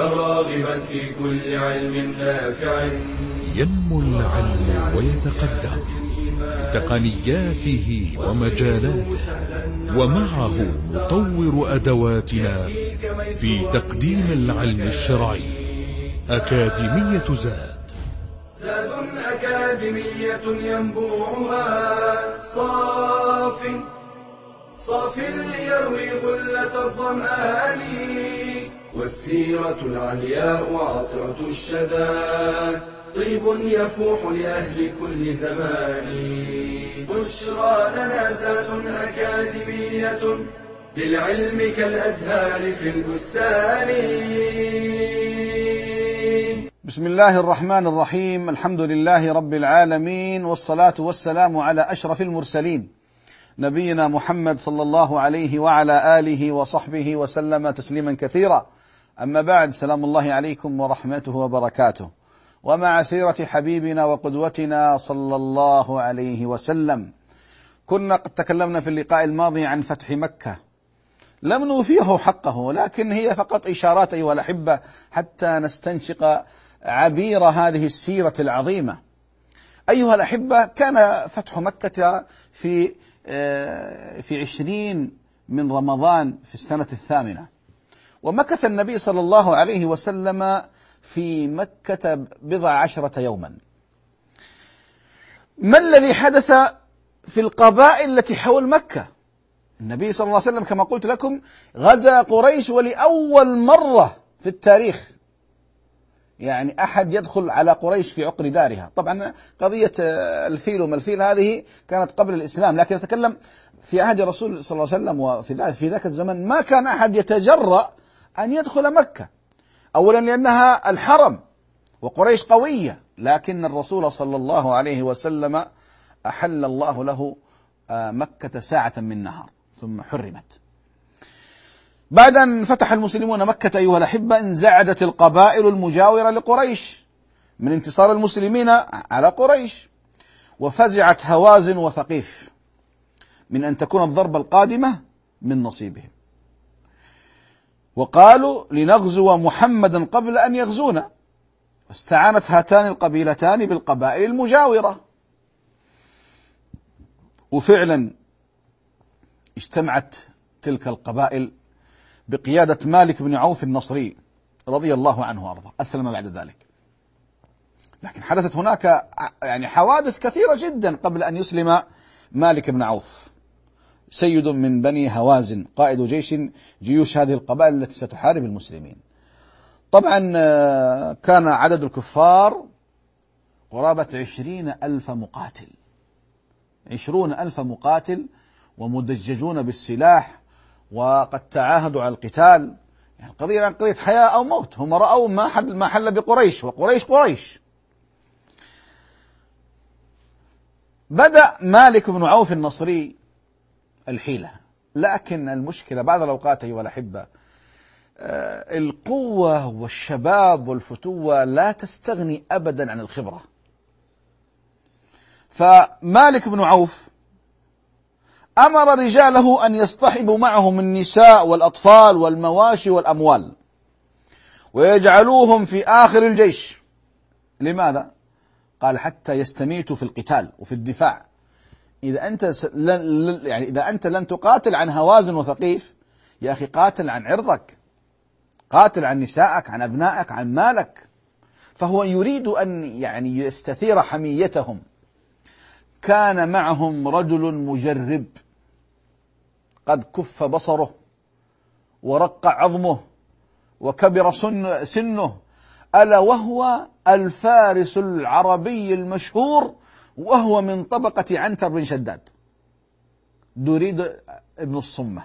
راغبا في كل علم نافع. ينمو العلم ويتقدم بتقنياته ومجالاته، ومعه نطور أدواتنا في تقديم العلم الشرعي. أكاديمية زاد أكاديمية ينبوعها صاف ليروي غلة الظمآن، والسيرة العلياء عطرة الشدى طيب يفوح لأهل كل زمان. بشرى لنا زاد أكاديمية للعلم كالأزهار في البستان. بسم الله الرحمن الرحيم. الحمد لله رب العالمين، والصلاة والسلام على أشرف المرسلين نبينا محمد صلى الله عليه وعلى آله وصحبه وسلم تسليما كثيرا. أما بعد، سلام الله عليكم ورحمته وبركاته. ومع سيرة حبيبنا وقدوتنا صلى الله عليه وسلم، كنا قد تكلمنا في اللقاء الماضي عن فتح مكة، لم نوفيه حقه، ولكن هي فقط إشارات أيها الأحبة حتى نستنشق عبير هذه السيرة العظيمة. أيها الأحبة، كان فتح مكة في 20 من رمضان في السنة 8، ومكث النبي صلى الله عليه وسلم في مكة 10 يوما. ما الذي حدث في القبائل التي حول مكة؟ النبي صلى الله عليه وسلم كما قلت لكم غزا قريش، ولأول مرة في التاريخ يعني أحد يدخل على قريش في عقر دارها. طبعا قضية الفيل وما الفيل هذه كانت قبل الإسلام، لكن أتكلم في عهد الرسول صلى الله عليه وسلم، وفي ذاك الزمن ما كان أحد يتجرأ أن يدخل مكة، أولا لأنها الحرم وقريش قوية، لكن الرسول صلى الله عليه وسلم أحل الله له مكة ساعة من نهار ثم حرمت. بعد أن فتح المسلمون مكة أيها الأحبة، انزعجت القبائل المجاورة لقريش من انتصار المسلمين على قريش، وفزعت هوازن وثقيف من أن تكون الضربة القادمة من نصيبهم، وقالوا لنغزو محمدا قبل أن يغزونا، واستعانت هاتان القبيلتان بالقبائل المجاورة، وفعلا اجتمعت تلك القبائل بقيادة مالك بن عوف النصري رضي الله عنه وارضاه، أسلم بعد ذلك. لكن حدثت هناك يعني حوادث كثيرة جدا قبل أن يسلم مالك بن عوف، سيد من بني هوازن، قائد جيوش هذه القبائل التي ستحارب المسلمين. طبعا كان عدد الكفار قرابة 20,000 مقاتل، 20,000 مقاتل ومدججون بالسلاح، وقد تعاهدوا على القتال. يعني قضية حياة أو موت. هم رأوا ما حل بقريش، وقريش قريش. بدأ مالك بن عوف النصري الحيلة، لكن المشكلة بعض الأوقات أيها الأحبة القوة والشباب والفتوة لا تستغني أبدا عن الخبرة. فمالك بن عوف أمر رجاله أن يصطحبوا معهم النساء والأطفال والمواشي والأموال، ويجعلوهم في آخر الجيش. لماذا؟ قال حتى يستميتوا في القتال وفي الدفاع. إذا أنت لن تقاتل عن هوازن وثقيف، يا أخي قاتل عن عرضك، قاتل عن نسائك، عن أبنائك، عن مالك. فهو يريد أن يعني يستثير حميتهم. كان معهم رجل مجرب قد كف بصره ورق عظمه وكبر سنه، ألا وهو الفارس العربي المشهور، وهو من طبقة عنتر بن شداد، دريد بن الصمة.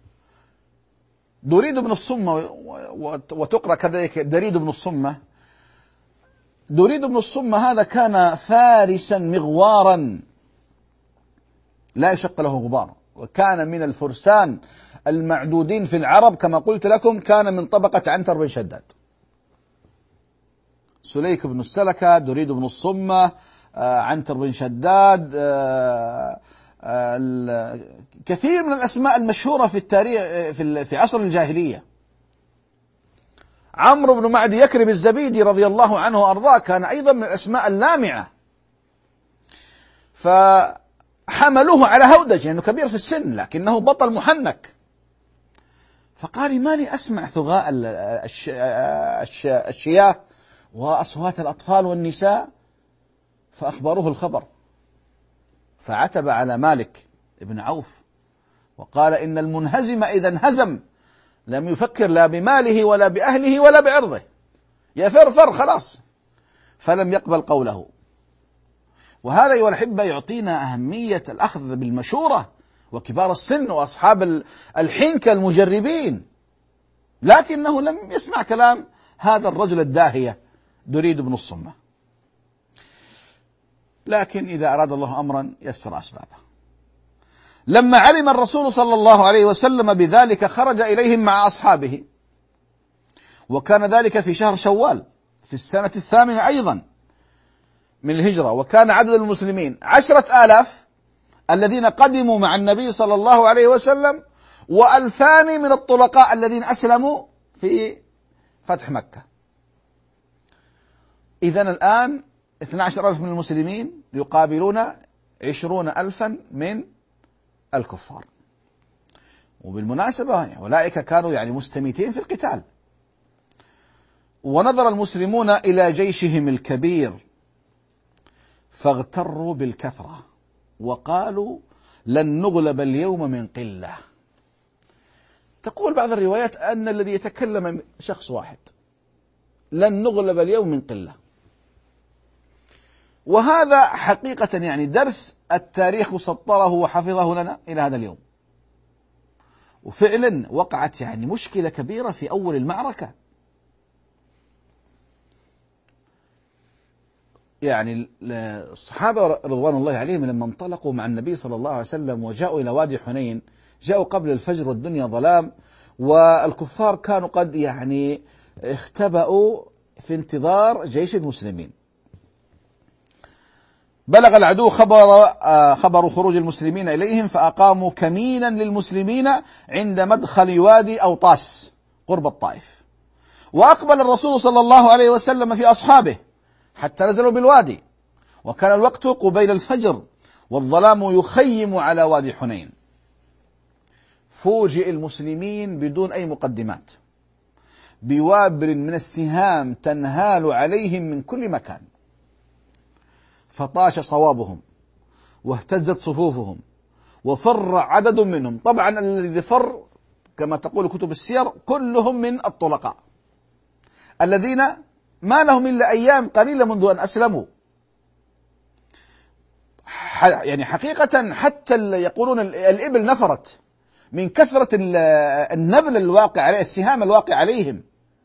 دريد بن الصمة، وتقرأ كذلك دريد بن الصمة. دريد بن الصمة هذا كان فارسا مغوارا لا يشق له غبار، وكان من الفرسان المعدودين في العرب، كما قلت لكم كان من طبقة عنتر بن شداد. سليك بن السلكة، دريد بن الصمة، عنتر بن شداد، كثير من الأسماء المشهورة في التاريخ في عصر الجاهلية. عمرو بن معدي يكرب الزبيدي رضي الله عنه وأرضاه كان أيضا من الأسماء اللامعة، فحملوه على هودج لأنه كبير في السن لكنه بطل محنك، فقال ماني أسمع ثغاء الشياه وأصوات الأطفال والنساء، فأخبروه الخبر، فعتب على مالك بن عوف وقال إن المنهزم إذا انهزم لم يفكر لا بماله ولا بأهله ولا بعرضه، يفرفر خلاص، فلم يقبل قوله. وهذا أيها الأحبة يعطينا أهمية الأخذ بالمشورة وكبار السن وأصحاب الحنكة المجربين، لكنه لم يسمع كلام هذا الرجل الداهية دريد بن الصمة. لكن إذا أراد الله أمرا يسر أسبابه. لما علم الرسول صلى الله عليه وسلم بذلك خرج إليهم مع أصحابه، وكان ذلك في شهر شوال في السنة 8 أيضا من الهجرة، وكان عدد المسلمين 10,000 الذين قدموا مع النبي صلى الله عليه وسلم، و2000 من الطلقاء الذين أسلموا في فتح مكة. إذن الآن 12,000 من المسلمين يقابلون 20,000 من الكفار. وبالمناسبة أولئك كانوا مستميتين في القتال. ونظر المسلمون إلى جيشهم الكبير فاغتروا بالكثرة وقالوا لن نغلب اليوم من قلة. تقول بعض الروايات أن الذي يتكلم شخص واحد، لن نغلب اليوم من قلة. وهذا حقيقة درس التاريخ سطره وحفظه لنا إلى هذا اليوم. وفعلا وقعت مشكلة كبيرة في أول المعركة. الصحابة رضوان الله عليهم لما انطلقوا مع النبي صلى الله عليه وسلم وجاءوا إلى وادي حنين، جاءوا قبل الفجر والدنيا ظلام، والكفار كانوا قد اختبأوا في جيش المسلمين. بلغ العدو خبر خروج المسلمين إليهم، فأقاموا كمينا للمسلمين عند مدخل وادي أوطاس قرب الطائف. وأقبل الرسول صلى الله عليه وسلم في أصحابه حتى نزلوا بالوادي، وكان الوقت قبيل الفجر والظلام يخيم على وادي حنين. فوجئ المسلمين بدون أي مقدمات بوابل من السهام تنهال عليهم من كل مكان، فطاش صوابهم واهتزت صفوفهم وفر عدد منهم. طبعا الذي فر كما تقول كتب السير كلهم من الطلقاء الذين ما لهم إلا أيام قليلة منذ أن أسلموا. حقيقة حتى يقولون الإبل نفرت من كثرة النبل الواقع عليه، السهام الواقع عليهم.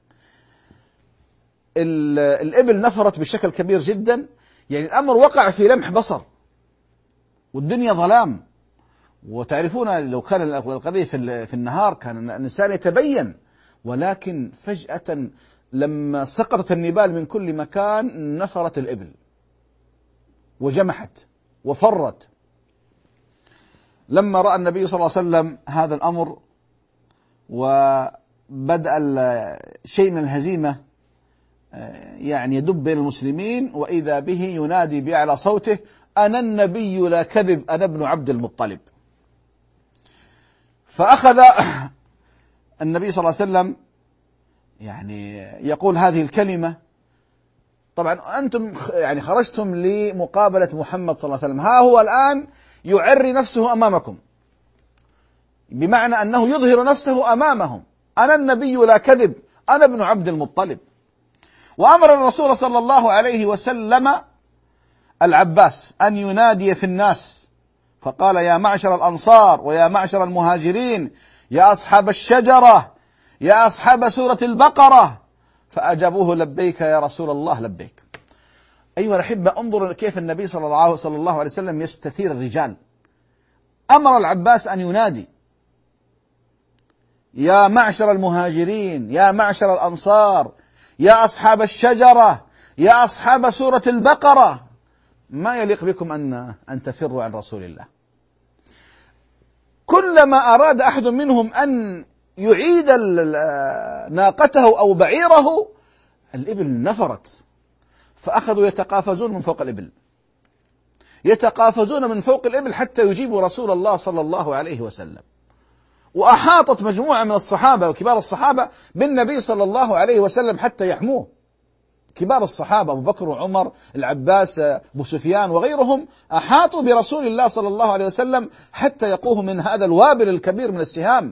الإبل نفرت بشكل كبير جدا، الأمر وقع في لمح بصر والدنيا ظلام. وتعرفون لو كان القضية في النهار كان الإنسان يتبين، ولكن فجأة لما سقطت النبال من كل مكان نفرت الإبل وجمحت وفرت. لما رأى النبي صلى الله عليه وسلم هذا الأمر وبدأ شيء من الهزيمة يدب بين المسلمين، وإذا به ينادي بأعلى صوته أنا النبي لا كذب أنا ابن عبد المطلب. فأخذ النبي صلى الله عليه وسلم يقول هذه الكلمة. طبعا أنتم خرجتم لمقابلة محمد صلى الله عليه وسلم، ها هو الآن يعري نفسه أمامكم، بمعنى أنه يظهر نفسه أمامهم، أنا النبي لا كذب أنا ابن عبد المطلب. وأمر الرسول صلى الله عليه وسلم العباس أن ينادي في الناس، فقال يا معشر الأنصار ويا معشر المهاجرين يا أصحاب الشجرة يا أصحاب سورة البقرة، فأجابوه لبيك يا رسول الله لبيك. أيها الأحبة، انظروا كيف النبي صلى الله عليه وسلم يستثير الرجال. أمر العباس أن ينادي يا معشر المهاجرين يا معشر الأنصار يا أصحاب الشجرة يا أصحاب سورة البقرة، ما يليق بكم أن تفروا عن رسول الله. كلما أراد أحد منهم أن يعيد ناقته أو بعيره، الإبل نفرت، فأخذوا يتقافزون من فوق الإبل، يتقافزون من فوق الإبل حتى يجيبوا رسول الله صلى الله عليه وسلم. وأحاطت مجموعة من الصحابة وكبار الصحابة بالنبي صلى الله عليه وسلم حتى يحموه. كبار الصحابة أبو بكر وعمر، العباس، أبو سفيان وغيرهم أحاطوا برسول الله صلى الله عليه وسلم حتى يقوه من هذا الوابل الكبير من السهام.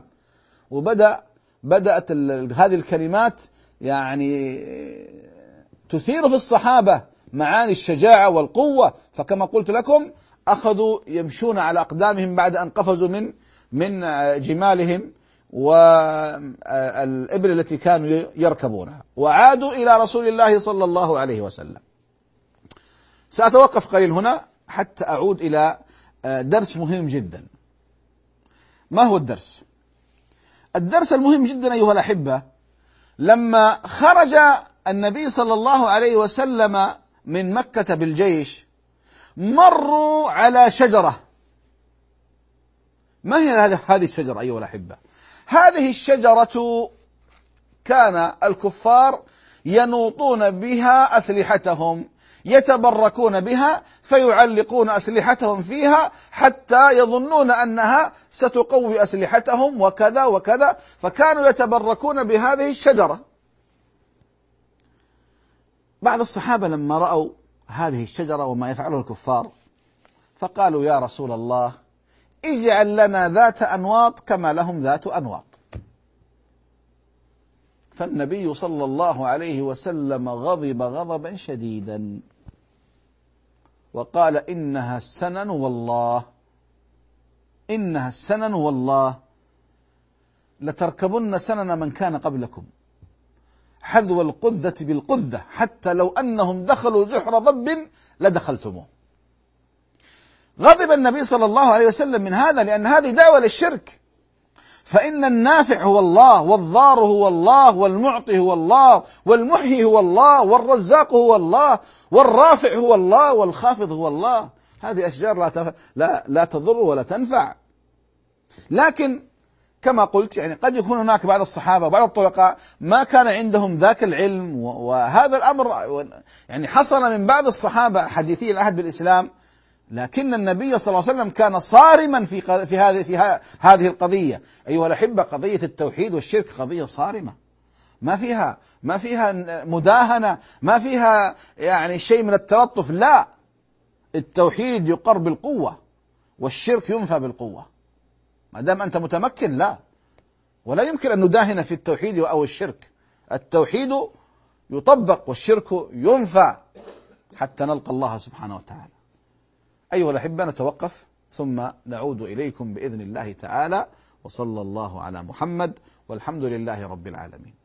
بدأت هذه الكلمات يعني تثير في الصحابة معاني الشجاعة والقوة، فكما قلت لكم أخذوا يمشون على أقدامهم بعد أن قفزوا من جمالهم والإبل التي كانوا يركبونها، وعادوا إلى رسول الله صلى الله عليه وسلم. سأتوقف قليل هنا حتى أعود إلى درس مهم جدا. ما هو الدرس؟ الدرس المهم جدا أيها الأحبة، لما خرج النبي صلى الله عليه وسلم من مكة بالجيش مروا على شجرة. ما هي هذه الشجرة أيها الأحبة؟ هذه الشجرة كان الكفار ينوطون بها أسلحتهم، يتبركون بها فيعلقون أسلحتهم فيها حتى يظنون أنها ستقوي أسلحتهم وكذا وكذا، فكانوا يتبركون بهذه الشجرة. بعض الصحابة لما رأوا هذه الشجرة وما يفعله الكفار فقالوا يا رسول الله اجعل لنا ذات أنواط كما لهم ذات أنواط. فالنبي صلى الله عليه وسلم غضب غضبا شديدا وقال إنها السنن والله، إنها السنن والله لتركبن سنن من كان قبلكم حذو القذة بالقذة حتى لو أنهم دخلوا جحر ضب لدخلتموه. غضب النبي صلى الله عليه وسلم من هذا، لأن هذه دعوة للشرك. فإن النافع هو الله، والضار هو الله، والمعطي هو الله، والمحيي هو الله، والرزاق هو الله، والرافع هو الله، والخافض هو الله. هذه أشجار لا تضر ولا تنفع. لكن كما قلت يعني قد يكون هناك بعض الصحابة وبعض الطلقاء ما كان عندهم ذاك العلم، وهذا الأمر يعني حصل من بعض الصحابة حديثي العهد بالإسلام، لكن النبي صلى الله عليه وسلم كان صارما في هذه القضية. أيها الأحبة، قضية التوحيد والشرك قضية صارمة، ما فيها مداهنة، ما فيها يعني شيء من التلطف. لا، التوحيد يقر بالقوة والشرك ينفى بالقوة. ما دام أنت متمكن لا، ولا يمكن أن نداهن في التوحيد أو الشرك. التوحيد يطبق والشرك ينفى حتى نلقى الله سبحانه وتعالى. أيها الأحبة، نتوقف ثم نعود إليكم بإذن الله تعالى، وصلى الله على محمد، والحمد لله رب العالمين.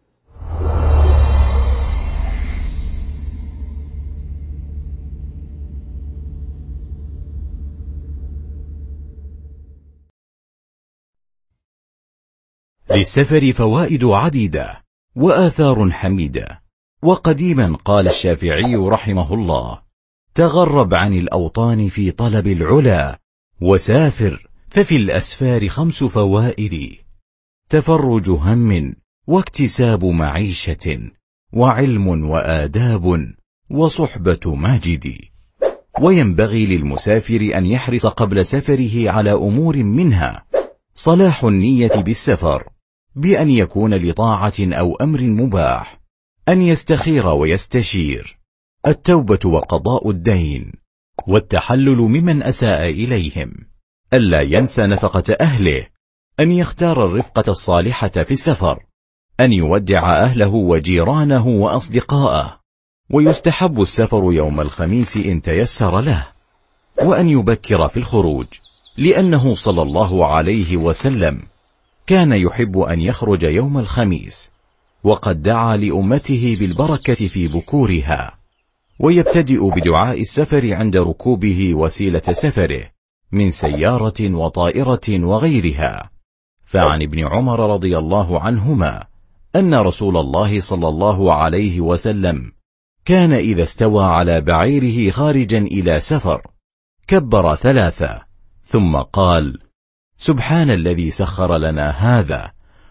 للسفر فوائد عديدة وآثار حميدة. وقديما قال الشافعي رحمه الله: تغرب عن الأوطان في طلب العلا، وسافر ففي الأسفار 5 فوائد: تفرج هم، واكتساب معيشة، وعلم وآداب، وصحبة ماجد. وينبغي للمسافر أن يحرص قبل سفره على أمور منها: صلاح النية بالسفر بأن يكون لطاعة أو أمر مباح، أن يستخير ويستشير، التوبة وقضاء الدين، والتحلل ممن أساء إليهم، ألا ينسى نفقة أهله، أن يختار الرفقة الصالحة في السفر، أن يودع أهله وجيرانه وأصدقاءه. ويستحب السفر يوم الخميس إن تيسر له، وأن يبكر في الخروج، لأنه صلى الله عليه وسلم كان يحب أن يخرج يوم الخميس، وقد دعا لأمته بالبركة في بكورها. ويبتدئ بدعاء السفر عند ركوبه وسيلة سفره من سيارة وطائرة وغيرها. فعن ابن عمر رضي الله عنهما أن رسول الله صلى الله عليه وسلم كان إذا استوى على بعيره خارجا إلى سفر كبر 3 ثم قال: سبحان الذي سخر لنا هذا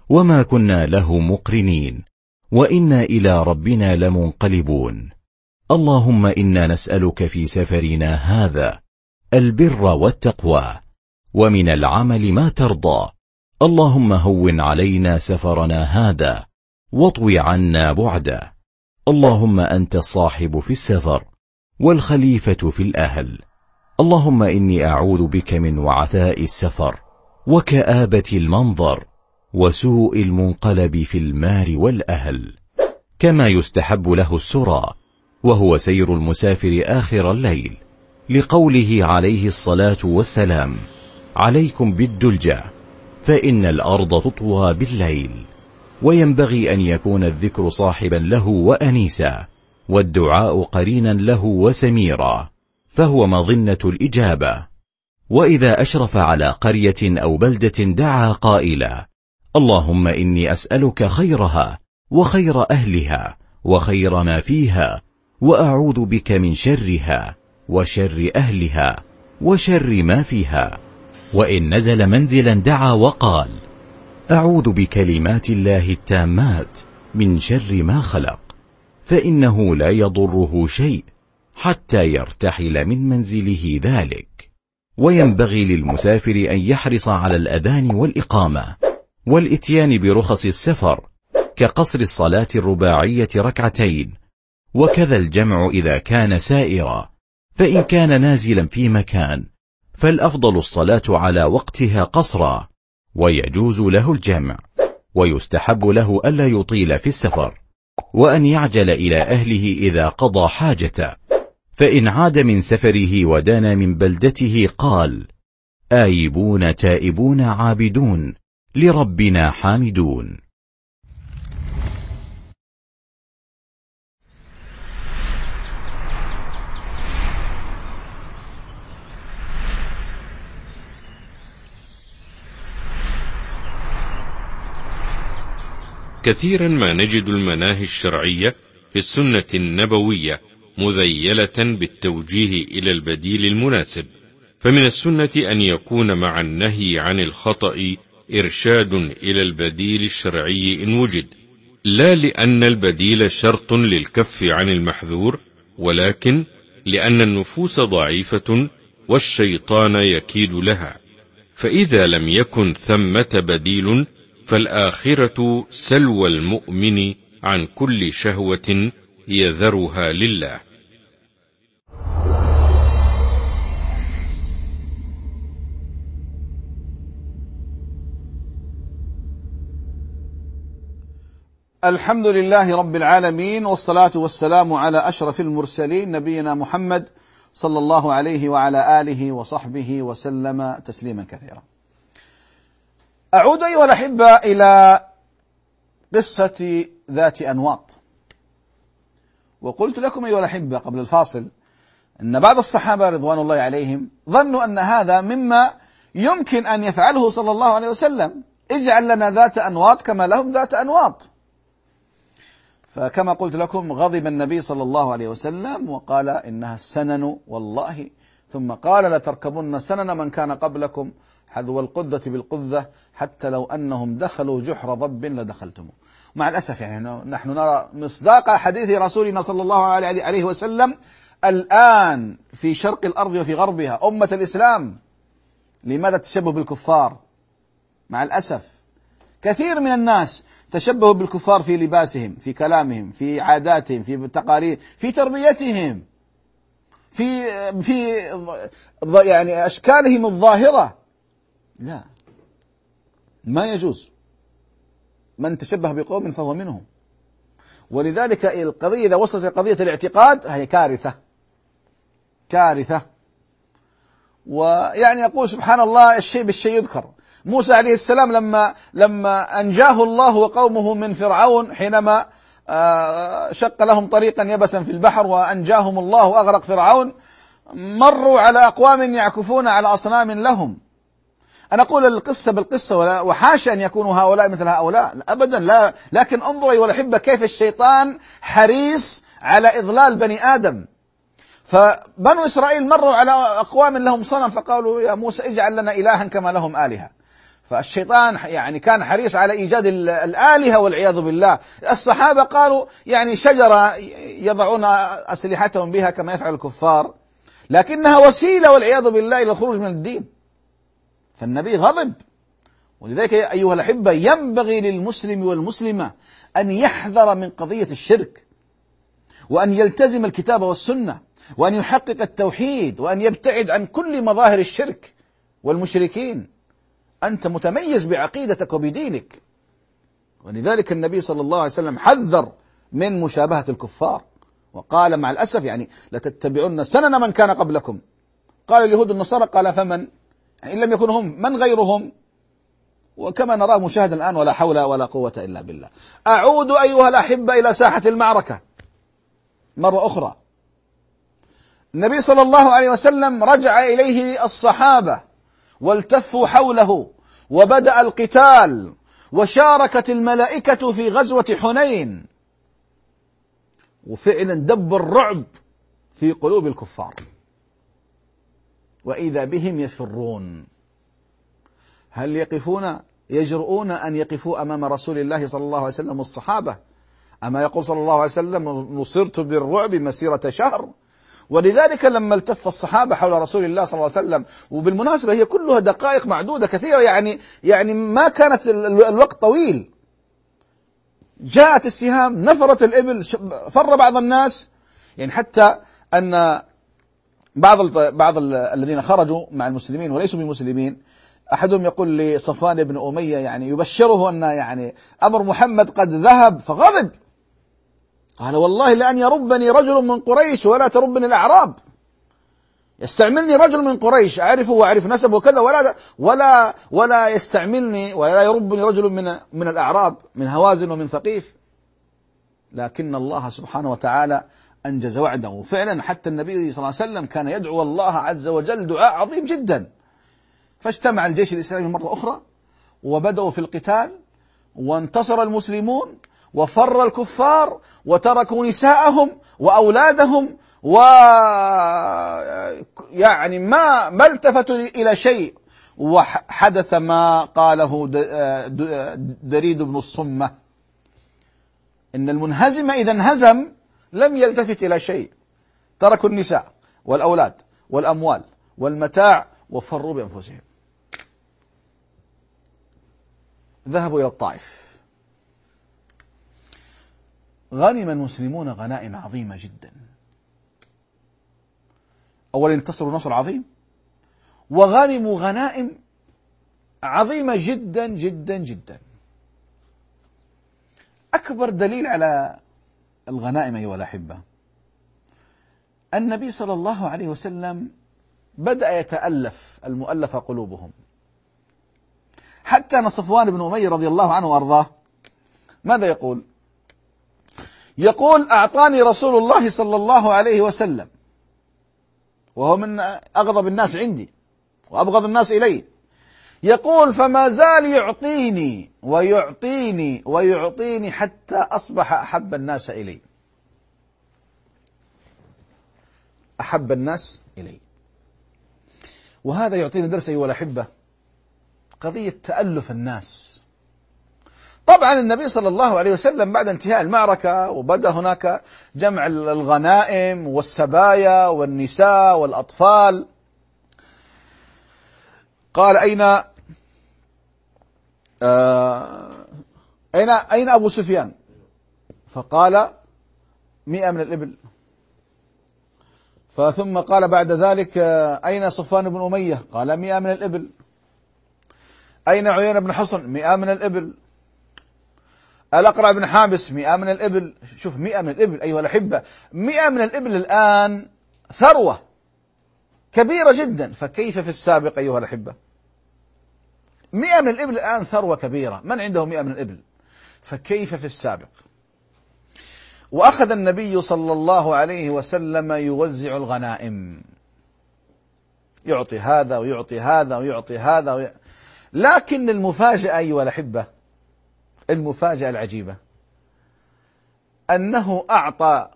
وما كنا له مقرنين وإنا إلى ربنا لمنقلبون. اللهم إنا نسألك في سفرنا هذا البر والتقوى، ومن العمل ما ترضى. اللهم هون علينا سفرنا هذا واطوي عنا بعده. اللهم أنت الصاحب في السفر والخليفة في الأهل. اللهم إني أعوذ بك من وعثاء السفر وكآبة المنظر وسوء المنقلب في المال والأهل. كما يستحب له السرى، وهو سير المسافر آخر الليل، لقوله عليه الصلاة والسلام: عليكم بالدلجة فإن الأرض تطوى بالليل. وينبغي أن يكون الذكر صاحبا له وأنيسا، والدعاء قرينا له وسميرا، فهو مظنة الإجابة. وإذا أشرف على قرية أو بلدة دعا قائلا: اللهم إني أسألك خيرها وخير أهلها وخير ما فيها، وأعوذ بك من شرها وشر أهلها وشر ما فيها. وإن نزل منزلا دعا وقال: أعوذ بكلمات الله التامات من شر ما خلق، فإنه لا يضره شيء حتى يرتحل من منزله ذلك. وينبغي للمسافر أن يحرص على الأذان والإقامة والإتيان برخص السفر، كقصر الصلاة الرباعية ركعتين، وكذا الجمع إذا كان سائرا. فإن كان نازلا في مكان فالأفضل الصلاة على وقتها قصرا، ويجوز له الجمع. ويستحب له ألا يطيل في السفر، وأن يعجل إلى أهله إذا قضى حاجته. فإن عاد من سفره ودنا من بلدته قال: آيبون تائبون عابدون لربنا حامدون. كثيرا ما نجد المناهي الشرعية في السنة النبوية مذيلة بالتوجيه إلى البديل المناسب، فمن السنة أن يكون مع النهي عن الخطأ إرشاد إلى البديل الشرعي إن وجد، لا لأن البديل شرط للكف عن المحذور، ولكن لأن النفوس ضعيفة والشيطان يكيد لها، فإذا لم يكن ثمة بديل فالآخرة سلوى المؤمن عن كل شهوة يذرها لله. الحمد لله رب العالمين، والصلاة والسلام على أشرف المرسلين نبينا محمد صلى الله عليه وعلى آله وصحبه وسلم تسليما كثيرا. أعود أيها الأحبة إلى قصة ذات أنواط. وقلت لكم أيها الأحبة قبل الفاصل أن بعض الصحابة رضوان الله عليهم ظنوا أن هذا مما يمكن أن يفعله صلى الله عليه وسلم: اجعل لنا ذات أنواط كما لهم ذات أنواط. فكما قلت لكم غضب النبي صلى الله عليه وسلم وقال: إنها السنن والله، ثم قال: لتركبن سنن من كان قبلكم حذو القذة بالقذة حتى لو أنهم دخلوا جحر ضب لدخلتموه. مع الأسف يعني نحن نرى مصداق حديث رسولنا صلى الله عليه وسلم الآن في شرق الأرض وفي غربها أمة الإسلام. لماذا التشبه بالكفار؟ مع الأسف كثير من الناس تشبهوا بالكفار في لباسهم، في كلامهم، في عاداتهم، في تقاليد، في تربيتهم، في يعني أشكالهم الظاهرة. لا، ما يجوز. من تشبه بقوم فهو منهم. ولذلك القضية إذا وصلت لقضية الاعتقاد هي كارثة كارثة. ويعني يقول سبحان الله الشيء بالشيء يذكر. موسى عليه السلام لما أنجاه الله وقومه من فرعون حينما شق لهم طريقا يبسا في البحر وأنجاهم الله وأغرق فرعون، مروا على أقوام يعكفون على أصنام لهم. أنا أقول القصة بالقصة، وحاشا أن يكونوا هؤلاء مثل هؤلاء أبدا، لا. لكن انظروا أيها الأحبة كيف الشيطان حريص على إضلال بني آدم. فبنو إسرائيل مروا على أقوام لهم صنم فقالوا: يا موسى اجعل لنا إلها كما لهم آلهة. فالشيطان يعني كان حريص على إيجاد الآلهة والعياذ بالله. الصحابة قالوا يعني شجرة يضعون أسلحتهم بها كما يفعل الكفار، لكنها وسيلة والعياذ بالله إلى الخروج من الدين. فالنبي غضب. ولذلك أيها الأحبة ينبغي للمسلم والمسلمة أن يحذر من قضية الشرك، وأن يلتزم الكتاب والسنة، وأن يحقق التوحيد، وأن يبتعد عن كل مظاهر الشرك والمشركين. أنت متميز بعقيدتك وبدينك. ولذلك النبي صلى الله عليه وسلم حذر من مشابهة الكفار، وقال مع الأسف يعني لتتبعن سنن من كان قبلكم. قال اليهود النصارى، قال فمن؟ يعني إن لم يكن هم من غيرهم؟ وكما نراه مشاهدا الآن، ولا حول ولا قوة إلا بالله. أعود أيها الأحبة إلى ساحة المعركة مرة أخرى. النبي صلى الله عليه وسلم رجع إليه الصحابة والتفوا حوله، وبدأ القتال، وشاركت الملائكة في غزوة حنين، وفعلا دب الرعب في قلوب الكفار، وإذا بهم يفرون. هل يجرؤون أن يقفوا أمام رسول الله صلى الله عليه وسلم والصحابة؟ أما يقول صلى الله عليه وسلم نصرت بالرعب مسيرة شهر. ولذلك لما التف الصحابة حول رسول الله صلى الله عليه وسلم، وبالمناسبة هي كلها دقائق معدودة كثيرة، يعني ما كانت الوقت طويل، جاءت السهام، نفرت الإبل، فر بعض الناس، يعني حتى أن بعض الذين خرجوا مع المسلمين وليسوا بمسلمين، أحدهم يقول لصفوان بن أمية يعني يبشره أن يعني أمر محمد قد ذهب، فغضب، قال والله لأن يربني رجل من قريش ولا تربني الأعراب. يستعملني رجل من قريش أعرفه وأعرف نسبه وكذا، ولا يستعملني ولا يربني رجل من الأعراب، من هوازن ومن ثقيف. لكن الله سبحانه وتعالى أنجز وعده. وفعلا حتى النبي صلى الله عليه وسلم كان يدعو الله عز وجل دعاء عظيم جدا. فاجتمع الجيش الإسلامي مرة أخرى، وبدأوا في القتال، وانتصر المسلمون، وفر الكفار، وتركوا نساءهم وأولادهم، ويعني ما التفتوا إلى شيء. وحدث ما قاله دريد بن الصمة، إن المنهزم إذا انهزم لم يلتفت إلى شيء، تركوا النساء والأولاد والأموال والمتاع وفروا بأنفسهم. ذهبوا إلى الطائف. غنم المسلمون غنائم عظيمة جدا. أولا انتصروا نصر عظيم، وغنموا غنائم عظيمة جدا جدا جدا. أكبر دليل على الغنائم أيها الأحبة، النبي صلى الله عليه وسلم بدأ يتألف المؤلف قلوبهم، حتى أن صفوان بن أمية رضي الله عنه وأرضاه ماذا يقول؟ يقول أعطاني رسول الله صلى الله عليه وسلم، وهو من أغضب الناس عندي وأبغض الناس إلي، يقول فما زال يعطيني ويعطيني ويعطيني حتى أصبح أحب الناس إلي. أحب الناس إلي. وهذا يعطينا درس أيها الأحبة، قضية تألف الناس. طبعا النبي صلى الله عليه وسلم بعد انتهاء المعركة وبدأ هناك جمع الغنائم والسبايا والنساء والأطفال، قال أين أبو سفيان؟ فقال 100 من الإبل. ثم قال بعد ذلك أين صفوان بن أمية؟ قال 100 من الإبل. أين عيينة بن حصن؟ 100 من الإبل. الأقرع بن حابس 100 من الإبل. شوف 100 من الإبل أيها الأحبة، 100 من الإبل الآن ثروة كبيرة جدا، فكيف في السابق أيها الأحبة؟ 100 من الإبل الآن ثروة كبيرة، من عنده 100 من الإبل؟ فكيف في السابق؟ وأخذ النبي صلى الله عليه وسلم يوزع الغنائم، يعطي هذا ويعطي هذا ويعطي هذا لكن المفاجأة أيها الأحبة، المفاجأة العجيبة، أنه أعطى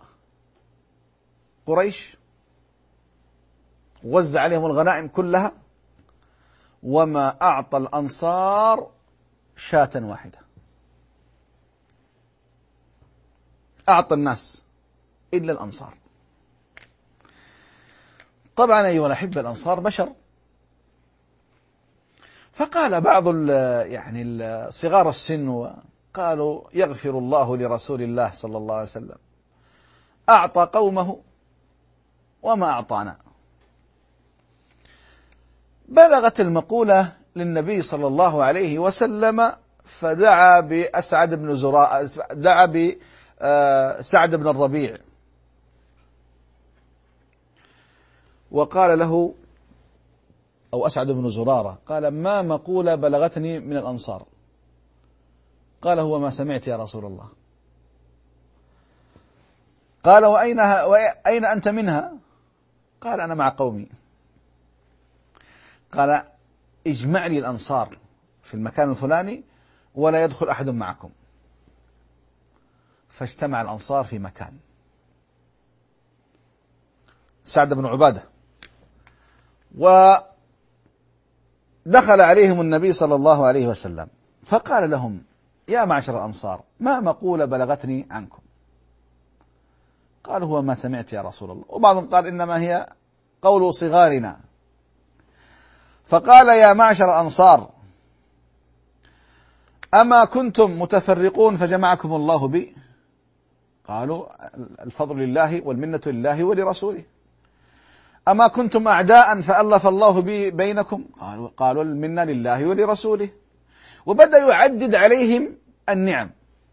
قريش، وزع عليهم الغنائم كلها، وما أعطى الأنصار شاة واحدة. أعطى الناس إلا الأنصار. طبعا أيها الأحبة الأنصار بشر، فقال بعض صغار السن قالوا يغفر الله لرسول الله صلى الله عليه وسلم، أعطى قومه وما أعطانا. بلغت المقولة للنبي صلى الله عليه وسلم، فدعا بأسعد بن دعا بسعد بن الربيع وقال له، أو أسعد بن زرارة، قال ما مقولة بلغتني من الأنصار؟ قال هو ما سمعت يا رسول الله. قال وأين أنت منها؟ قال أنا مع قومي. قال اجمع لي الأنصار في المكان الفلاني ولا يدخل أحد معكم. فاجتمع الأنصار في مكان. سعد بن عبادة، ودخل عليهم النبي صلى الله عليه وسلم فقال لهم يا معشر الأنصار ما مقولة بلغتني عنكم؟ قالوا هو ما سمعت يا رسول الله، وبعضهم قال إنما هي قول صغارنا. فقال يا معشر الأنصار أما كنتم متفرقون فجمعكم الله بي؟ قالوا الفضل لله والمنة لله ولرسوله. أما كنتم أعداء فألف الله بي بينكم؟ قالوا المنة لله ولرسوله. وبدأ يعدد عليهم النعم.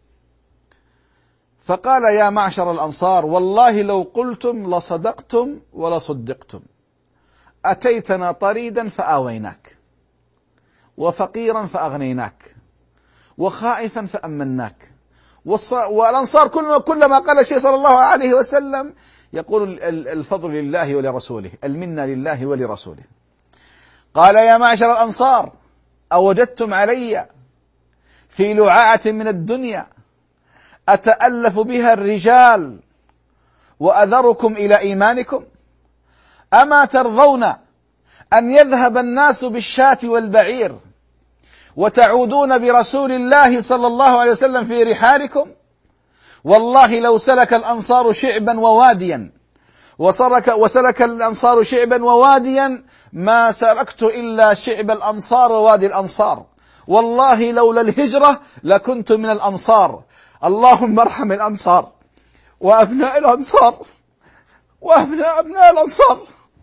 فقال يا معشر الأنصار والله لو قلتم لصدقتم ولصدقتم، أتيتنا طريدا فآويناك، وفقيرا فأغنيناك، وخائفا فأمناك. والأنصار كلما قال شيء صلى الله عليه وسلم يقول الفضل لله ولرسوله، المنة لله ولرسوله. قال يا معشر الأنصار أوجدتم علي في لعاعة من الدنيا أتألف بها الرجال وأذركم إلى إيمانكم؟ أما ترضون أن يذهب الناس بالشاة والبعير وتعودون برسول الله صلى الله عليه وسلم في رحالكم؟ والله لو سلك الأنصار شعبا وواديا وسلك الأنصار شعبا وواديا ما سلكت إلا شعب الأنصار ووادي الأنصار. والله لولا الهجرة لكنت من الأنصار. اللهم ارحم الأنصار وأبناء الأنصار أبناء الأنصار.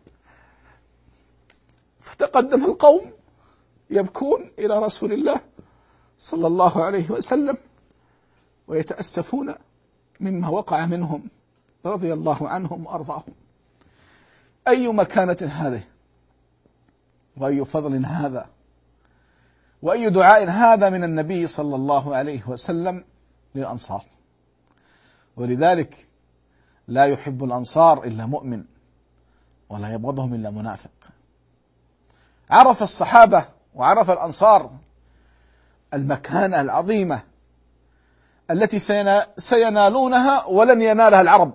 فتقدم القوم يبكون إلى رسول الله صلى الله عليه وسلم ويتأسفون مما وقع منهم رضي الله عنهم وأرضاهم. أي مكانة هذه، وأي فضل هذا، وأي دعاء هذا من النبي صلى الله عليه وسلم للأنصار. ولذلك لا يحب الأنصار إلا مؤمن ولا يبغضهم إلا منافق. عرف الصحابة وعرف الأنصار المكانة العظيمة التي سينالونها ولن ينالها العرب.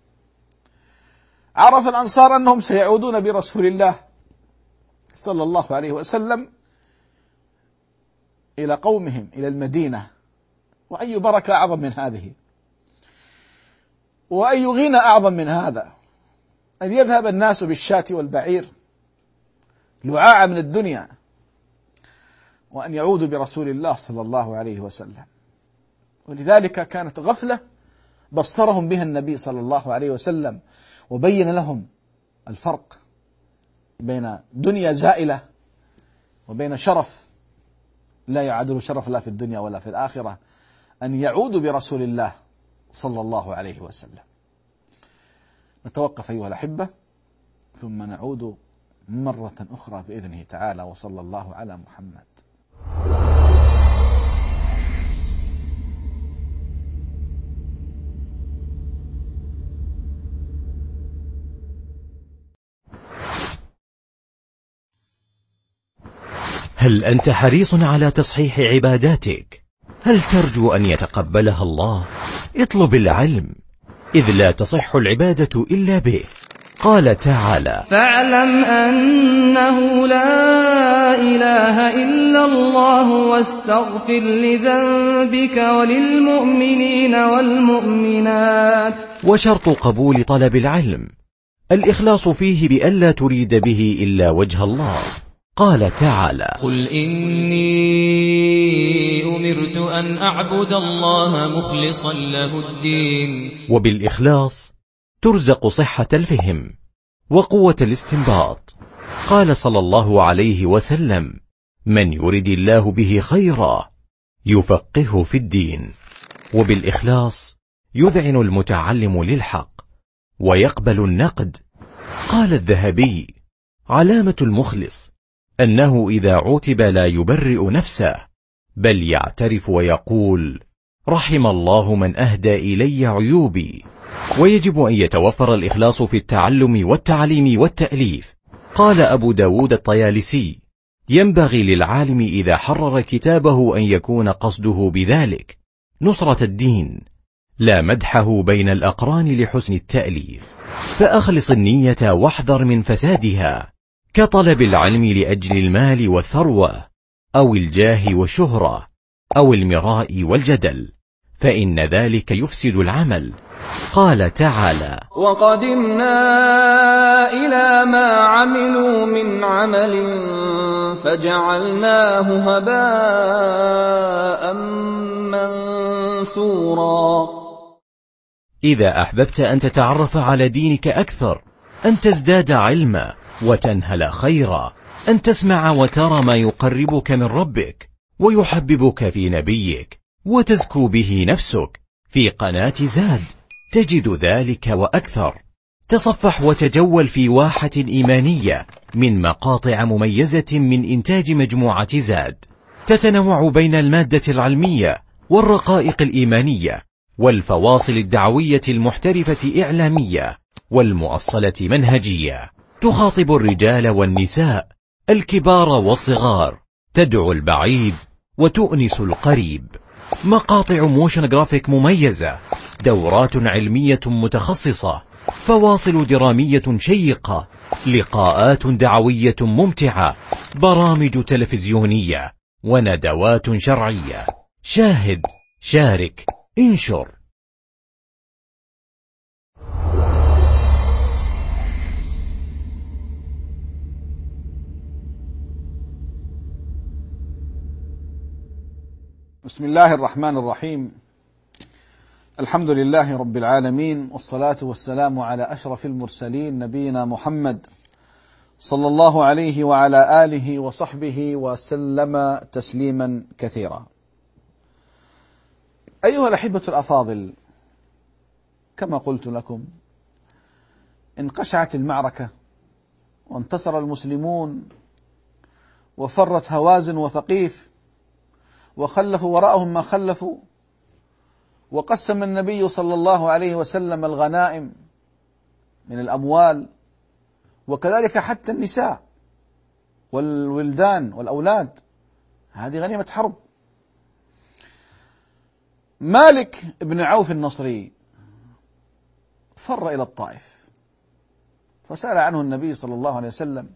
عرف الأنصار أنهم سيعودون برسول الله صلى الله عليه وسلم إلى قومهم إلى المدينة. وأي بركة أعظم من هذه، وأي غنى أعظم من هذا، أن يذهب الناس بالشاة والبعير لعاعة من الدنيا وأن يعودوا برسول الله صلى الله عليه وسلم. ولذلك كانت غفلة بصرهم بها النبي صلى الله عليه وسلم وبين لهم الفرق بين دنيا زائلة وبين شرف لا يعادل شرف لا في الدنيا ولا في الآخرة، أن يعودوا برسول الله صلى الله عليه وسلم. نتوقف أيها الأحبة ثم نعود مرة أخرى بإذنه تعالى. وصلى الله على محمد. هل أنت حريص على تصحيح عباداتك؟ هل ترجو أن يتقبلها الله؟ اطلب العلم، إذ لا تصح العبادة إلا به. قال تعالى: فاعلم أنه لا إله إلا الله واستغفر لذنبك وللمؤمنين والمؤمنات. وشرط قبول طلب العلم الإخلاص فيه بألا تريد به إلا وجه الله. قال تعالى: قل إني أمرت أن أعبد الله مخلصا له الدين. وبالإخلاص ترزق صحة الفهم وقوة الاستنباط. قال صلى الله عليه وسلم: من يرد الله به خيرا يفقهه في الدين. وبالإخلاص يذعن المتعلم للحق ويقبل النقد. قال الذهبي: علامة المخلص أنه إذا عوتب لا يبرئ نفسه، بل يعترف ويقول: رحم الله من أهدى إلي عيوبي. ويجب أن يتوفر الإخلاص في التعلم والتعليم والتأليف. قال أبو داود الطيالسي: ينبغي للعالم إذا حرر كتابه أن يكون قصده بذلك نصرة الدين، لا مدحه بين الأقران لحسن التأليف. فأخلص النية واحذر من فسادها، كطلب العلم لأجل المال والثروة أو الجاه والشهرة أو المراء والجدل، فإن ذلك يفسد العمل. قال تعالى: وقدمنا إلى ما عملوا من عمل فجعلناه هباء منثورا. إذا أحببت أن تتعرف على دينك أكثر، أن تزداد علما وتنهل خيرا، أن تسمع وترى ما يقربك من ربك ويحببك في نبيك وتزكو به نفسك، في قناة زاد تجد ذلك وأكثر. تصفح وتجول في واحة إيمانية من مقاطع مميزة من إنتاج مجموعة زاد، تتنوع بين المادة العلمية والرقائق الإيمانية والفواصل الدعوية المحترفة إعلامية والمؤصلة منهجية، تخاطب الرجال والنساء، الكبار والصغار، تدعو البعيد وتؤنس القريب. مقاطع موشن جرافيك مميزة، دورات علمية متخصصة، فواصل درامية شيقة، لقاءات دعوية ممتعة، برامج تلفزيونية وندوات شرعية. شاهد، شارك، انشر. بسم الله الرحمن الرحيم. الحمد لله رب العالمين، والصلاة والسلام على أشرف المرسلين نبينا محمد صلى الله عليه وعلى آله وصحبه وسلم تسليما كثيرا. أيها الأحبة الأفاضل، كما قلت لكم، انقشعت المعركة وانتصر المسلمون وفرت هوازن وثقيف وخلفوا وراءهم ما خلفوا، وقسم النبي صلى الله عليه وسلم الغنائم من الأموال، وكذلك حتى النساء والولدان والأولاد، هذه غنيمة حرب. مالك بن عوف النصري فر إلى الطائف، فسأل عنه النبي صلى الله عليه وسلم،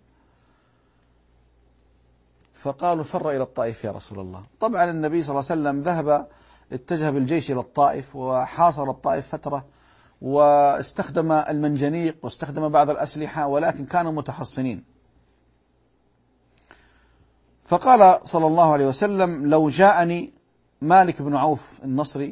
فقالوا فر إلى الطائف يا رسول الله. طبعا النبي صلى الله عليه وسلم اتجه بالجيش إلى الطائف وحاصر الطائف فترة، واستخدم المنجنيق واستخدم بعض الأسلحة، ولكن كانوا متحصنين. فقال صلى الله عليه وسلم: لو جاءني مالك بن عوف النصري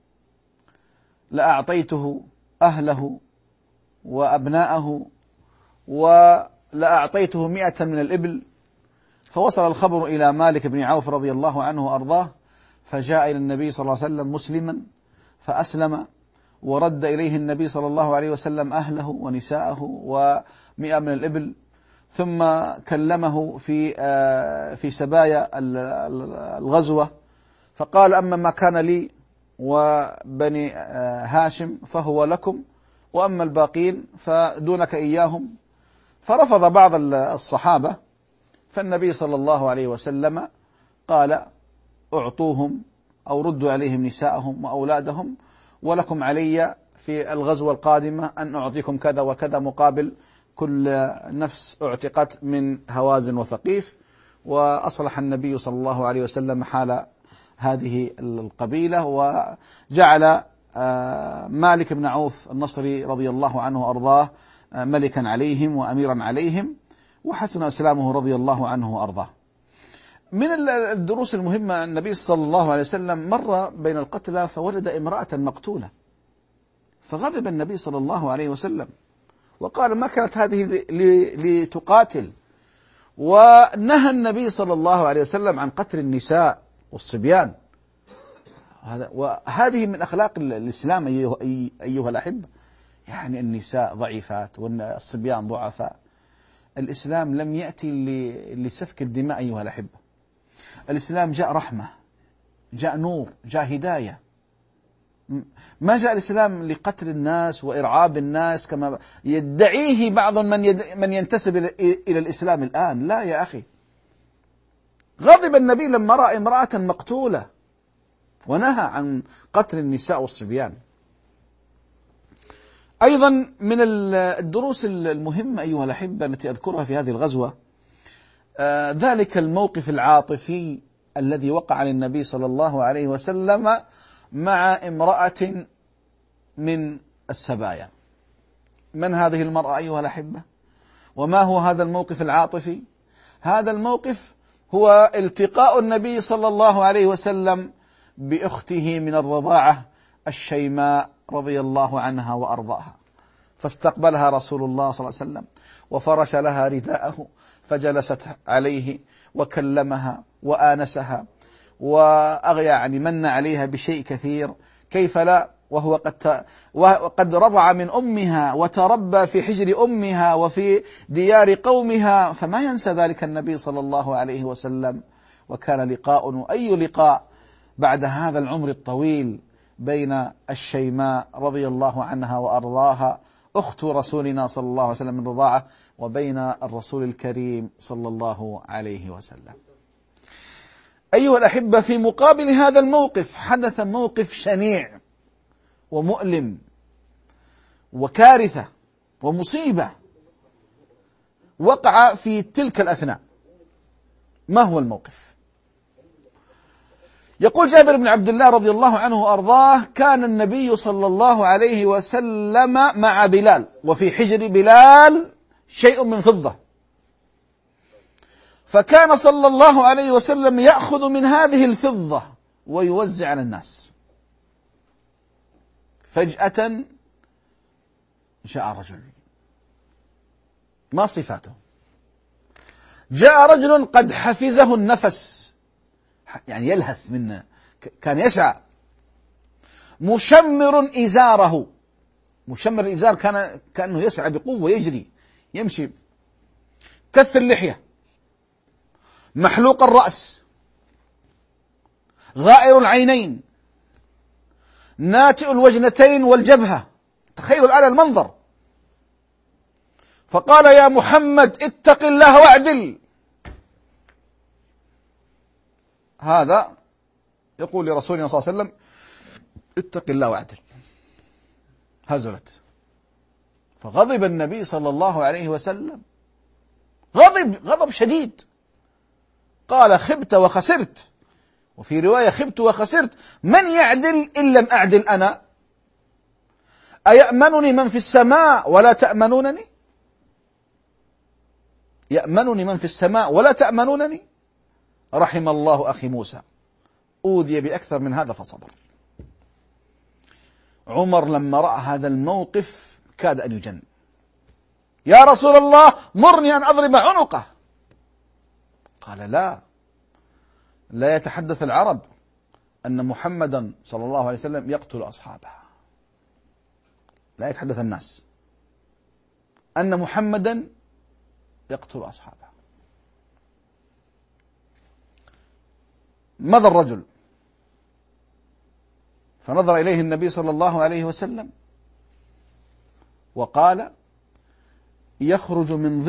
لأعطيته أهله وأبناءه ولأعطيته 100 من الإبل. فوصل الخبر إلى مالك بن عوف رضي الله عنه وأرضاه، فجاء إلى النبي صلى الله عليه وسلم مسلما فأسلم، ورد إليه النبي صلى الله عليه وسلم أهله ونساءه و100 من الإبل، ثم كلمه في سبايا الغزوة، فقال: أما ما كان لي وبني هاشم فهو لكم، وأما الباقين فدونك إياهم. فرفض بعض الصحابة، فالنبي صلى الله عليه وسلم قال: اعطوهم أو ردوا عليهم نساءهم وأولادهم، ولكم علي في الغزوة القادمة أن أعطيكم كذا وكذا مقابل كل نفس اعتقت من هوازن وثقيف، وأصلح النبي صلى الله عليه وسلم حال هذه القبيلة، وجعل مالك بن عوف النصري رضي الله عنه وأرضاه ملكا عليهم وأميرا عليهم، وحسن إسلامه رضي الله عنه وأرضاه. من الدروس المهمة، النبي صلى الله عليه وسلم مر بين القتلى فوجد امرأة مقتولة، فغضب النبي صلى الله عليه وسلم وقال: ما كانت هذه لتقاتل. ونهى النبي صلى الله عليه وسلم عن قتل النساء والصبيان. وهذه من أخلاق الإسلام أيها الأحبة، يعني النساء ضعيفات والصبيان ضعفاء. الإسلام لم يأتي لسفك الدماء أيها الأحبة. الإسلام جاء رحمة، جاء نور، جاء هداية. ما جاء الإسلام لقتل الناس وإرعاب الناس كما يدعيه بعض من ينتسب إلى الإسلام الآن. لا يا أخي، غضب النبي لما رأى امرأة مقتولة ونهى عن قتل النساء والصبيان. أيضا من الدروس المهمة أيها الأحبة التي أذكرها في هذه الغزوة، ذلك الموقف العاطفي الذي وقع للنبي صلى الله عليه وسلم مع امرأة من السبايا. من هذه المرأة أيها الأحبة؟ وما هو هذا الموقف العاطفي؟ هذا الموقف هو التقاء النبي صلى الله عليه وسلم بأخته من الرضاعة الشيماء رضي الله عنها وأرضاها، فاستقبلها رسول الله صلى الله عليه وسلم وفرش لها رداءه، فجلست عليه وكلمها وآنسها يعني من عليها بشيء كثير. كيف لا وهو قد رضع من أمها وتربى في حجر أمها وفي ديار قومها، فما ينسى ذلك النبي صلى الله عليه وسلم. وكان لقاء أي لقاء بعد هذا العمر الطويل بين الشيماء رضي الله عنها وأرضاها أخت رسولنا صلى الله عليه وسلم من رضاعة، وبين الرسول الكريم صلى الله عليه وسلم. أيها الأحبة، في مقابل هذا الموقف حدث موقف شنيع ومؤلم وكارثة ومصيبة وقع في تلك الأثناء. ما هو الموقف؟ يقول جابر بن عبد الله رضي الله عنه وأرضاه: كان النبي صلى الله عليه وسلم مع بلال، وفي حجر بلال شيء من فضة، فكان صلى الله عليه وسلم يأخذ من هذه الفضة ويوزع على الناس. فجأة جاء رجل، ما صفاته؟ جاء رجل قد حفزه النفس، يعني يلهث منه، كان يسعى، مشمر إزاره. مشمر الإزار كأنه يسعى بقوة، يجري يمشي، كث اللحية، محلوق الرأس، غائر العينين، ناتئ الوجنتين والجبهة. تخيلوا الآن المنظر. فقال: يا محمد اتق الله واعدل. هذا يقول لرسولنا صلى الله عليه وسلم: اتق الله واعدل. هزلت، فغضب النبي صلى الله عليه وسلم غضب شديد. قال: خبت وخسرت. وفي رواية: خبت وخسرت، من يعدل إن لم أعدل أنا؟ أيأمنني من في السماء ولا تأمنونني؟ يأمنني من في السماء ولا تأمنونني؟ رحم الله أخي موسى، أوذي بأكثر من هذا فصبر. عمر لما رأى هذا الموقف كاد أن يجن. يا رسول الله مرني أن أضرب عنقه. قال: لا يتحدث العرب أن محمدا صلى الله عليه وسلم يقتل أصحابه. لا يتحدث الناس أن محمدا يقتل أصحابه. مضى الرجل فنظر إليه النبي صلى الله عليه وسلم وقال: يخرج من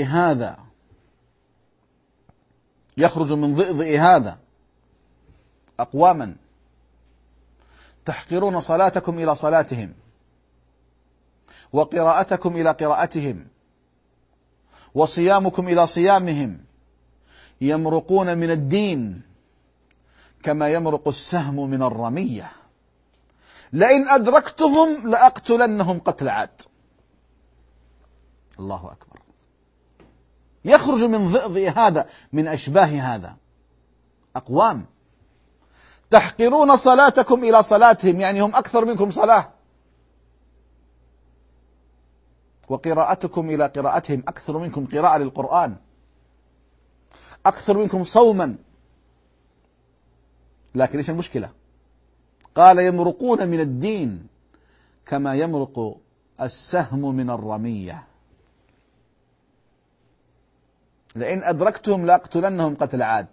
ضئضئ هذا أقواما تحقرون صلاتكم إلى صلاتهم وقراءتكم إلى قراءتهم وصيامكم إلى صيامهم يمرقون من الدين كما يمرق السهم من الرمية، لئن أدركتهم لأقتلنهم قتل عاد. الله أكبر. يخرج من ضئضئ هذا، من أشباه هذا، أقوام تحقرون صلاتكم إلى صلاتهم، يعني هم أكثر منكم صلاة، وقراءتكم إلى قراءتهم أكثر منكم قراءة للقرآن، أكثر منكم صوما. لكن إيش المشكلة؟ قال يمرقون من الدين كما يمرق السهم من الرمية، لئن أدركتهم لأقتلنهم قتل عاد.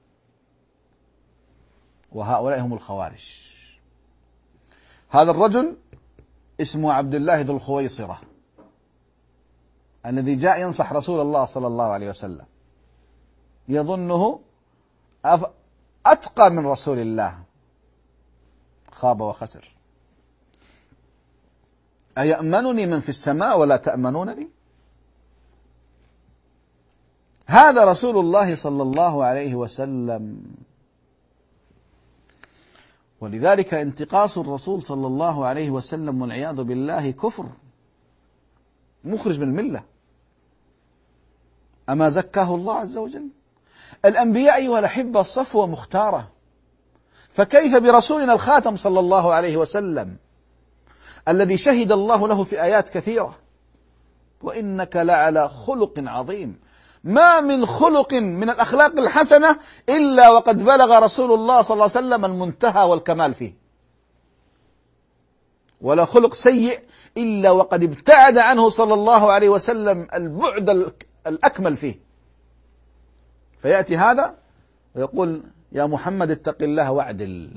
وهؤلاء هم الخوارج. هذا الرجل اسمه عبد الله ذو الخويصرة، الذي جاء ينصح رسول الله صلى الله عليه وسلم، يظنه أتقى من رسول الله، خاب وخسر. أيأمنني من في السماء ولا تأمنونني؟ هذا رسول الله صلى الله عليه وسلم. ولذلك انتقاص الرسول صلى الله عليه وسلم والعياذ بالله كفر مخرج من الملة. أما زكاه الله عز وجل؟ الأنبياء أيها الأحبة صفوة مختارة، فكيف برسولنا الخاتم صلى الله عليه وسلم الذي شهد الله له في آيات كثيرة وإنك لعلى خلق عظيم. ما من خلق من الأخلاق الحسنة إلا وقد بلغ رسول الله صلى الله عليه وسلم المنتهى والكمال فيه، ولا خلق سيء إلا وقد ابتعد عنه صلى الله عليه وسلم البعد الأكمل فيه. فيأتي هذا ويقول يا محمد اتق الله واعدل.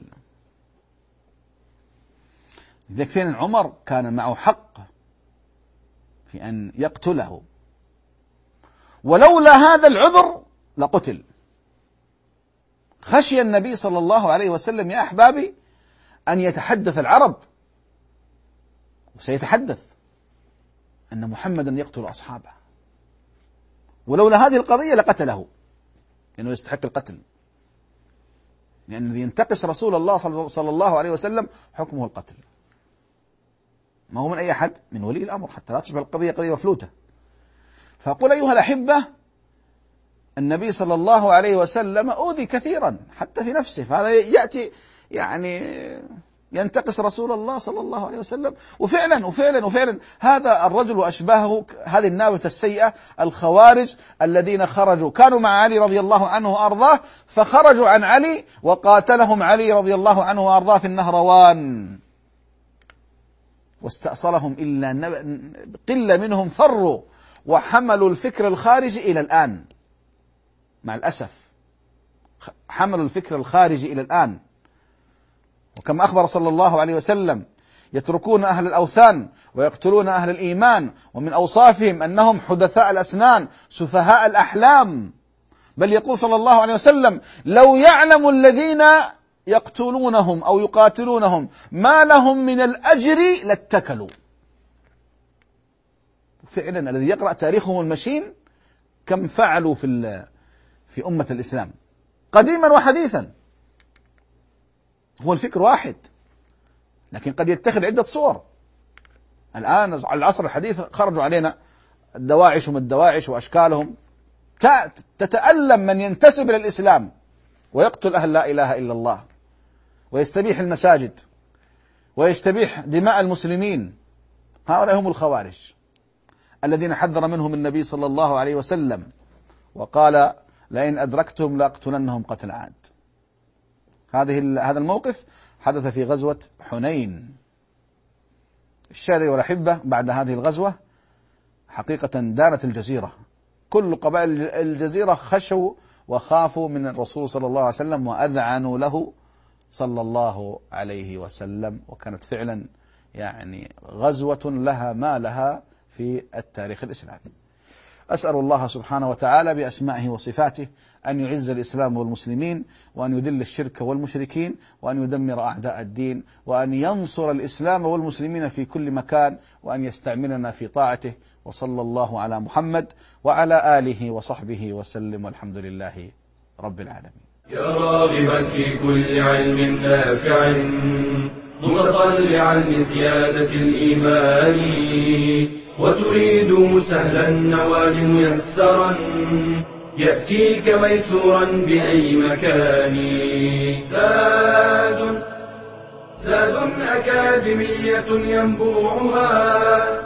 لذلك فين عمر كان معه حق في أن يقتله، ولولا هذا العذر لقتل. خشي النبي صلى الله عليه وسلم يا أحبابي أن يتحدث العرب، وسيتحدث أن محمدا يقتل أصحابه، ولولا هذه القضية لقتله، لأنه يستحق القتل، لأن الذي ينتقص رسول الله صلى الله عليه وسلم حكمه القتل، ما هو من أي أحد، من ولي الأمر، حتى لا تشبه القضية قضية مفلوتة. فأقول أيها الأحبة، النبي صلى الله عليه وسلم أوذي كثيرا حتى في نفسه، فهذا يأتي يعني ينتقص رسول الله صلى الله عليه وسلم. وفعلا هذا الرجل وأشباهه، هذه النابتة السيئة، الخوارج الذين خرجوا كانوا مع علي رضي الله عنه وأرضاه، فخرجوا عن علي وقاتلهم علي رضي الله عنه وأرضاه في النهروان، واستأصلهم إلا قلة منهم فروا وحملوا الفكر الخارجي إلى الآن. مع الأسف حملوا الفكر الخارجي إلى الآن. وكما أخبر صلى الله عليه وسلم يتركون أهل الأوثان ويقتلون أهل الإيمان، ومن أوصافهم أنهم حدثاء الأسنان سفهاء الأحلام. بل يقول صلى الله عليه وسلم لو يعلم الذين يقتلونهم أو يقاتلونهم ما لهم من الأجر لاتكلوا. فعلا الذي يقرأ تاريخهم المشين كم فعلوا في أمة الإسلام قديما وحديثا. هو الفكر واحد، لكن قد يتخذ عدة صور. الآن على العصر الحديث خرجوا علينا الدواعش وما الدواعش وأشكالهم. تتألم من ينتسب إلى الإسلام ويقتل أهل لا إله إلا الله، ويستبيح المساجد، ويستبيح دماء المسلمين. هؤلاء هم الخوارج الذين حذر منهم النبي صلى الله عليه وسلم وقال لئن أدركتهم لأقتلنهم قتل عاد. هذا الموقف حدث في غزوة حنين. الشاهد والأحبة، بعد هذه الغزوة حقيقة دانت الجزيرة، كل قبائل الجزيرة خشوا وخافوا من الرسول صلى الله عليه وسلم وأذعنوا له صلى الله عليه وسلم. وكانت فعلا يعني غزوة لها ما لها في التاريخ الإسلامي. أسأل الله سبحانه وتعالى بأسمائه وصفاته أن يعز الإسلام والمسلمين، وأن يذل الشرك والمشركين، وأن يدمر أعداء الدين، وأن ينصر الإسلام والمسلمين في كل مكان، وأن يستعملنا في طاعته. وصلى الله على محمد وعلى آله وصحبه وسلم، والحمد لله رب العالمين. يا راغبا في كل علم نافع متطلعا لزيادة الإيمان، وتريد سهلا النوال ميسرا يأتيك ميسورا بأي مكان. زاد أكاديمية ينبوعها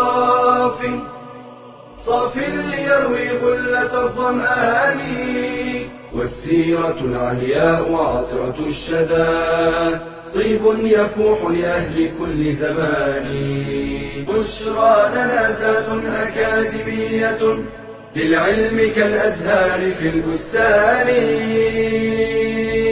صاف ليروي غلة الظمآن، والسيرة العلياء عطرة الشدى طيب يفوح لأهل كل زمان. بشرى لنا زاد أكاديمية للعلم كالأزهار في البستان.